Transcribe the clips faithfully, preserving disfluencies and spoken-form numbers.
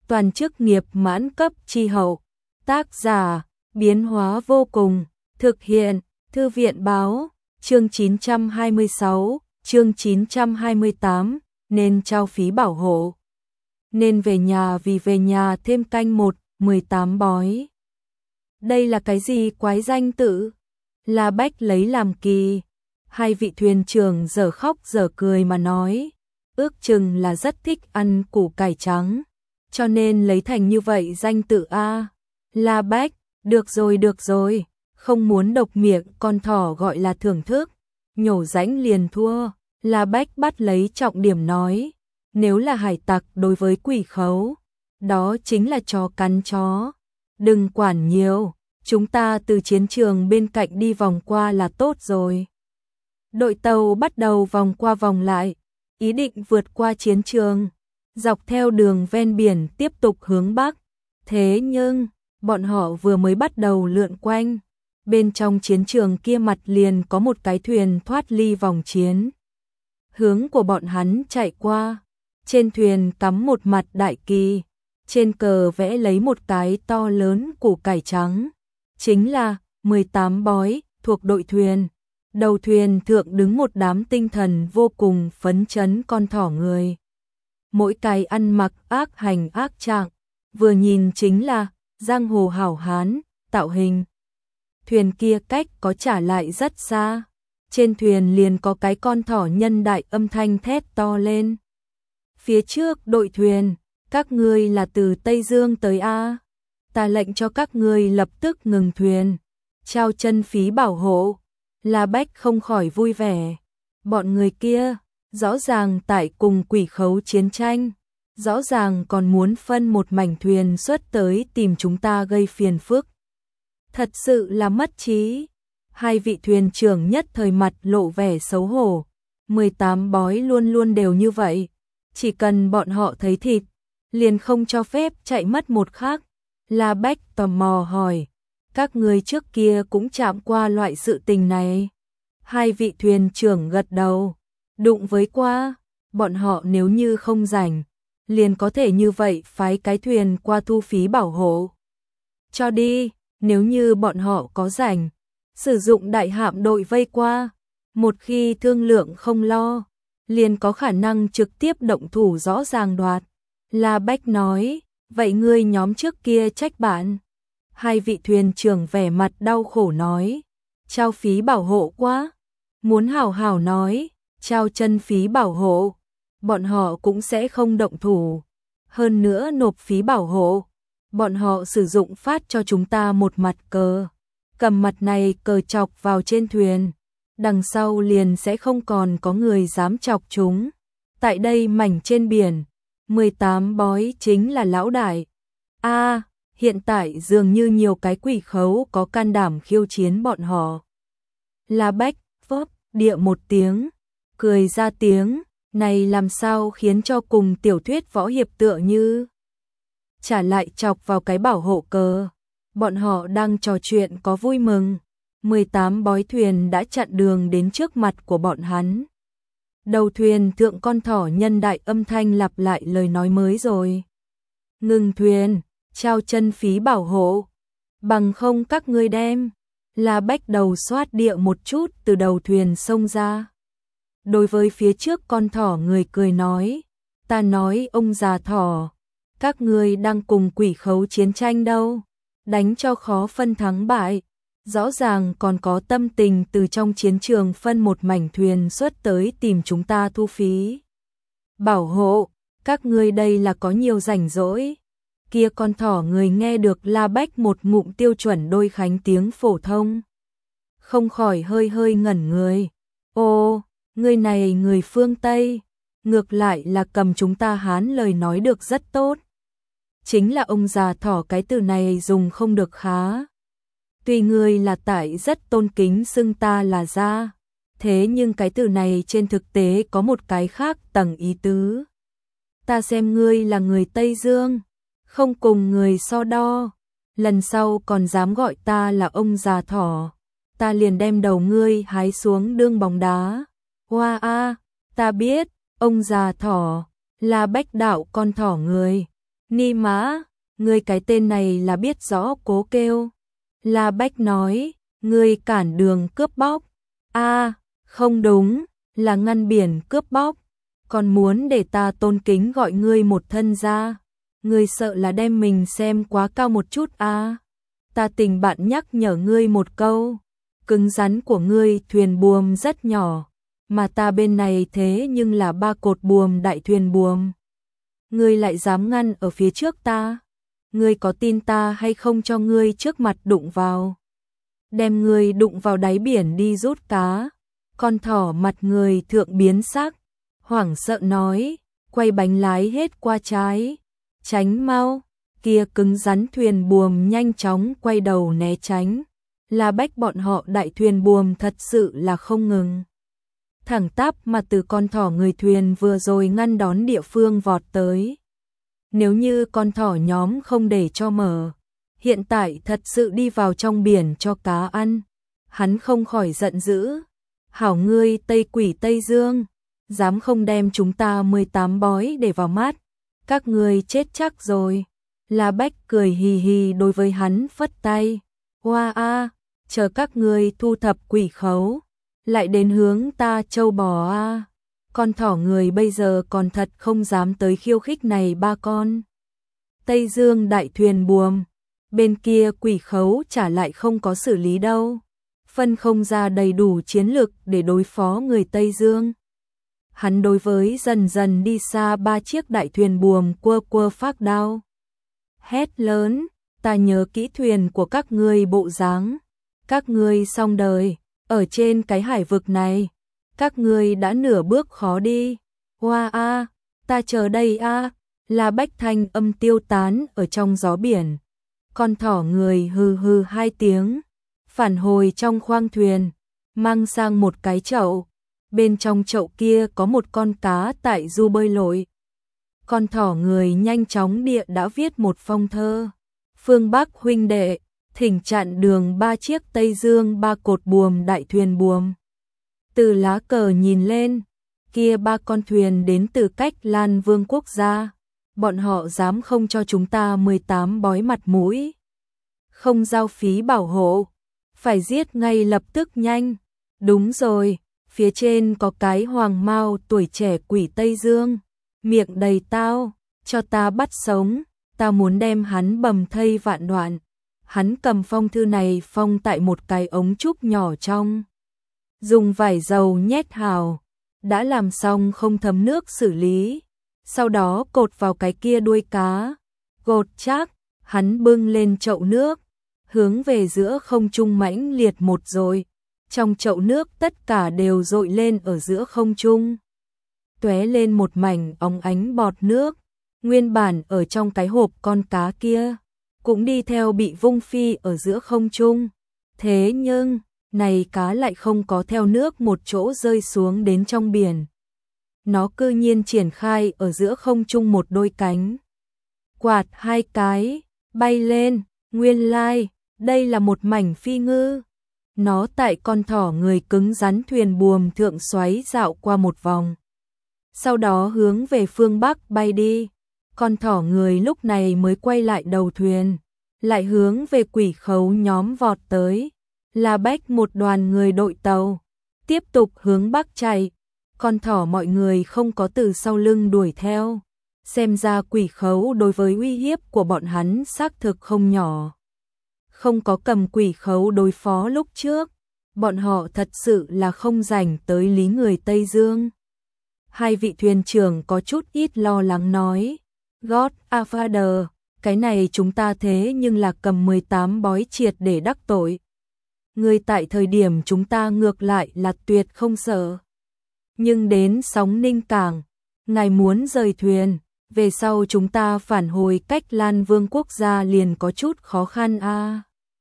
toàn chức nghiệp mãn cấp chi hậu. Tác giả, biến hóa vô cùng, thực hiện, Thư viện báo, chương chín trăm hai mươi sáu, chương chín trăm hai mươi tám, nên trao phí bảo hộ. Nên về nhà vì về nhà thêm canh một, mười tám bói. Đây là cái gì quái danh tự? La Bách lấy làm kỳ. Hai vị thuyền trưởng dở khóc dở cười mà nói, ước chừng là rất thích ăn củ cải trắng, cho nên lấy thành như vậy danh tự a. La Bách, được rồi được rồi, không muốn độc miệng con thỏ gọi là thưởng thức, nhổ rãnh liền thua. La Bách bắt lấy trọng điểm nói, nếu là hải tặc đối với quỷ khấu, đó chính là chó cắn chó. Đừng quản nhiều, chúng ta từ chiến trường bên cạnh đi vòng qua là tốt rồi. Đội tàu bắt đầu vòng qua vòng lại, ý định vượt qua chiến trường, dọc theo đường ven biển tiếp tục hướng bắc. Thế nhưng, bọn họ vừa mới bắt đầu lượn quanh, bên trong chiến trường kia mặt liền có một cái thuyền thoát ly vòng chiến. Hướng của bọn hắn chạy qua, trên thuyền cắm một mặt đại kỳ, trên cờ vẽ lấy một cái to lớn củ cải trắng, chính là mười tám bói thuộc đội thuyền. Đầu thuyền thượng đứng một đám tinh thần vô cùng phấn chấn con thỏ người. Mỗi cái ăn mặc ác hành ác trạng, vừa nhìn chính là giang hồ hảo hán, tạo hình. Thuyền kia cách có trả lại rất xa, trên thuyền liền có cái con thỏ nhân đại âm thanh thét to lên. Phía trước đội thuyền, các ngươi là từ Tây Dương tới a, ta lệnh cho các ngươi lập tức ngừng thuyền, trao chân phí bảo hộ. La Bách không khỏi vui vẻ, bọn người kia, rõ ràng tại cùng quỷ khấu chiến tranh, rõ ràng còn muốn phân một mảnh thuyền xuất tới tìm chúng ta gây phiền phức. Thật sự là mất trí. Hai vị thuyền trưởng nhất thời mặt lộ vẻ xấu hổ, mười tám bói luôn luôn đều như vậy, chỉ cần bọn họ thấy thịt, liền không cho phép chạy mất một khắc. La Bách tò mò hỏi, các người trước kia cũng chạm qua loại sự tình này? Hai vị thuyền trưởng gật đầu, đụng với qua, bọn họ nếu như không rảnh, liền có thể như vậy phái cái thuyền qua thu phí bảo hộ. Cho đi, nếu như bọn họ có rảnh, sử dụng đại hạm đội vây qua, một khi thương lượng không lo, liền có khả năng trực tiếp động thủ rõ ràng đoạt. La Bách nói, vậy ngươi nhóm trước kia trách bạn. Hai vị thuyền trưởng vẻ mặt đau khổ nói, trao phí bảo hộ quá, muốn hảo hảo nói, trao chân phí bảo hộ, bọn họ cũng sẽ không động thủ. Hơn nữa nộp phí bảo hộ, bọn họ sử dụng phát cho chúng ta một mặt cờ, cầm mặt này cờ chọc vào trên thuyền, đằng sau liền sẽ không còn có người dám chọc chúng. Tại đây mảnh trên biển, mười tám bói chính là lão đại. A, hiện tại dường như nhiều cái quỷ khấu có can đảm khiêu chiến bọn họ. La Bách vấp địa một tiếng, cười ra tiếng, này làm sao khiến cho cùng tiểu thuyết võ hiệp tựa như. Trả lại chọc vào cái bảo hộ cờ, bọn họ đang trò chuyện có vui mừng, mười tám bói thuyền đã chặn đường đến trước mặt của bọn hắn. Đầu thuyền thượng con thỏ nhân đại âm thanh lặp lại lời nói mới rồi. Ngừng thuyền, trao chân phí bảo hộ, bằng không các ngươi đem. La Bách đầu xoát địa một chút từ đầu thuyền xông ra. Đối với phía trước con thỏ người cười nói, ta nói ông già thỏ, các ngươi đang cùng quỷ khấu chiến tranh đâu, đánh cho khó phân thắng bại, rõ ràng còn có tâm tình từ trong chiến trường phân một mảnh thuyền xuất tới tìm chúng ta thu phí bảo hộ, các ngươi đây là có nhiều rảnh rỗi. Kia con thỏ người nghe được La Bách một ngụm tiêu chuẩn đôi khánh tiếng phổ thông, không khỏi hơi hơi ngẩn người. Ô, người này người phương Tây, ngược lại là cầm chúng ta Hán lời nói được rất tốt. Chính là ông già thỏ cái từ này dùng không được khá. Tuy người là tại rất tôn kính xưng ta là gia, thế nhưng cái từ này trên thực tế có một cái khác tầng ý tứ. Ta xem ngươi là người Tây Dương, không cùng người so đo, lần sau còn dám gọi ta là ông già thỏ, ta liền đem đầu ngươi hái xuống đương bóng đá. Hoa a, ta biết, ông già thỏ, là Bách đạo con thỏ người. Ni mã, ngươi cái tên này là biết rõ cố kêu. La Bách nói, ngươi cản đường cướp bóc. A, không đúng, là ngăn biển cướp bóc. Còn muốn để ta tôn kính gọi ngươi một thân gia. Ngươi sợ là đem mình xem quá cao một chút a. Ta tình bạn nhắc nhở ngươi một câu. Cứng rắn của ngươi thuyền buồm rất nhỏ. Mà ta bên này thế nhưng là ba cột buồm đại thuyền buồm. Ngươi lại dám ngăn ở phía trước ta. Ngươi có tin ta hay không cho ngươi trước mặt đụng vào. Đem ngươi đụng vào đáy biển đi rút cá. Con thỏ mặt người thượng biến sắc. Hoảng sợ nói, quay bánh lái hết qua trái. Tránh mau, kia cứng rắn thuyền buồm nhanh chóng quay đầu né tránh. La Bách bọn họ đại thuyền buồm thật sự là không ngừng. Thẳng tắp mà từ con thỏ người thuyền vừa rồi ngăn đón địa phương vọt tới. Nếu như con thỏ nhóm không để cho mở, hiện tại thật sự đi vào trong biển cho cá ăn. Hắn không khỏi giận dữ. Hảo ngươi Tây Quỷ Tây Dương, dám không đem chúng ta mười tám bói để vào mắt. Các ngươi chết chắc rồi. La Bách cười hì hì đối với hắn phất tay. Hoa a, chờ các ngươi thu thập quỷ khấu. Lại đến hướng ta châu bò a. Con thỏ người bây giờ còn thật không dám tới khiêu khích này ba con. Tây Dương đại thuyền buồm. Bên kia quỷ khấu trả lại không có xử lý đâu. Phân không ra đầy đủ chiến lực để đối phó người Tây Dương. Hắn đối với dần dần đi xa ba chiếc đại thuyền buồm quơ quơ phác đao. Hét lớn, ta nhớ kỹ thuyền của các ngươi bộ dáng. Các ngươi xong đời, ở trên cái hải vực này. Các ngươi đã nửa bước khó đi. Hoa a, ta chờ đây a. La Bách thanh âm tiêu tán ở trong gió biển. Con thỏ người hừ hừ hai tiếng. Phản hồi trong khoang thuyền. Mang sang một cái chậu. Bên trong chậu kia có một con cá tại du bơi lội. Con thỏ người nhanh chóng địa đã viết một phong thơ. Phương Bắc huynh đệ, thỉnh chặn đường ba chiếc Tây Dương ba cột buồm đại thuyền buồm. Từ lá cờ nhìn lên, kia ba con thuyền đến từ cách Lan Vương quốc gia. Bọn họ dám không cho chúng ta mười tám bói mặt mũi. Không giao phí bảo hộ, phải giết ngay lập tức nhanh. Đúng rồi. Phía trên có cái hoàng mao tuổi trẻ quỷ Tây Dương, miệng đầy tao, cho ta bắt sống, ta muốn đem hắn bầm thây vạn đoạn. Hắn cầm phong thư này phong tại một cái ống trúc nhỏ trong. Dùng vải dầu nhét hào, đã làm xong không thấm nước xử lý. Sau đó cột vào cái kia đuôi cá, gột chắc, hắn bưng lên chậu nước, hướng về giữa không trung mãnh liệt một rồi. Trong chậu nước tất cả đều dội lên ở giữa không trung. Tóe lên một mảnh óng ánh bọt nước. Nguyên bản ở trong cái hộp con cá kia. Cũng đi theo bị vung phi ở giữa không trung. Thế nhưng, này cá lại không có theo nước một chỗ rơi xuống đến trong biển. Nó cư nhiên triển khai ở giữa không trung một đôi cánh. Quạt hai cái, bay lên, nguyên lai, đây là một mảnh phi ngư. Nó tại con thỏ người cứng rắn thuyền buồm thượng xoáy dạo qua một vòng. Sau đó hướng về phương Bắc bay đi. Con thỏ người lúc này mới quay lại đầu thuyền. Lại hướng về quỷ khấu nhóm vọt tới. La Bách một đoàn người đội tàu. Tiếp tục hướng Bắc chạy. Con thỏ mọi người không có từ sau lưng đuổi theo. Xem ra quỷ khấu đối với uy hiếp của bọn hắn xác thực không nhỏ. Không có cầm quỷ khấu đối phó lúc trước, bọn họ thật sự là không rảnh tới lý người Tây Dương. Hai vị thuyền trưởng có chút ít lo lắng nói, God Father, cái này chúng ta thế nhưng là cầm mười tám bói triệt để đắc tội. Người tại thời điểm chúng ta ngược lại là tuyệt không sợ. Nhưng đến sóng Ninh Cảng, ngài muốn rời thuyền, về sau chúng ta phản hồi cách Lan Vương quốc gia liền có chút khó khăn a. À.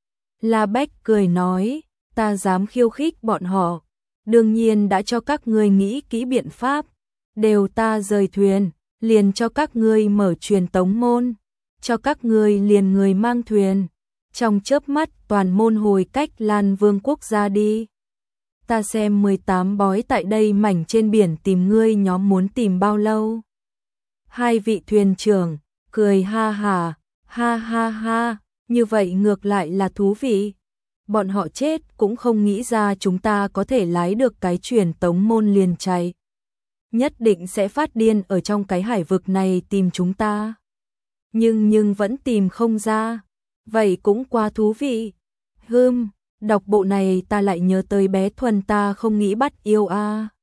La Bách cười nói, ta dám khiêu khích bọn họ, đương nhiên đã cho các ngươi nghĩ kỹ biện pháp, đều ta rời thuyền, liền cho các ngươi mở truyền tống môn, cho các ngươi liền người mang thuyền, trong chớp mắt toàn môn hồi cách Lan Vương quốc gia đi. Ta xem mười tám bói tại đây mảnh trên biển tìm ngươi nhóm muốn tìm bao lâu. Hai vị thuyền trưởng, cười ha hả, ha ha ha, như vậy ngược lại là thú vị. Bọn họ chết cũng không nghĩ ra chúng ta có thể lái được cái truyền tống môn liền chạy. Nhất định sẽ phát điên ở trong cái hải vực này tìm chúng ta. Nhưng nhưng vẫn tìm không ra. Vậy cũng quá thú vị. Hừm, đọc bộ này ta lại nhớ tới bé Thuần ta không nghĩ bắt yêu a. À.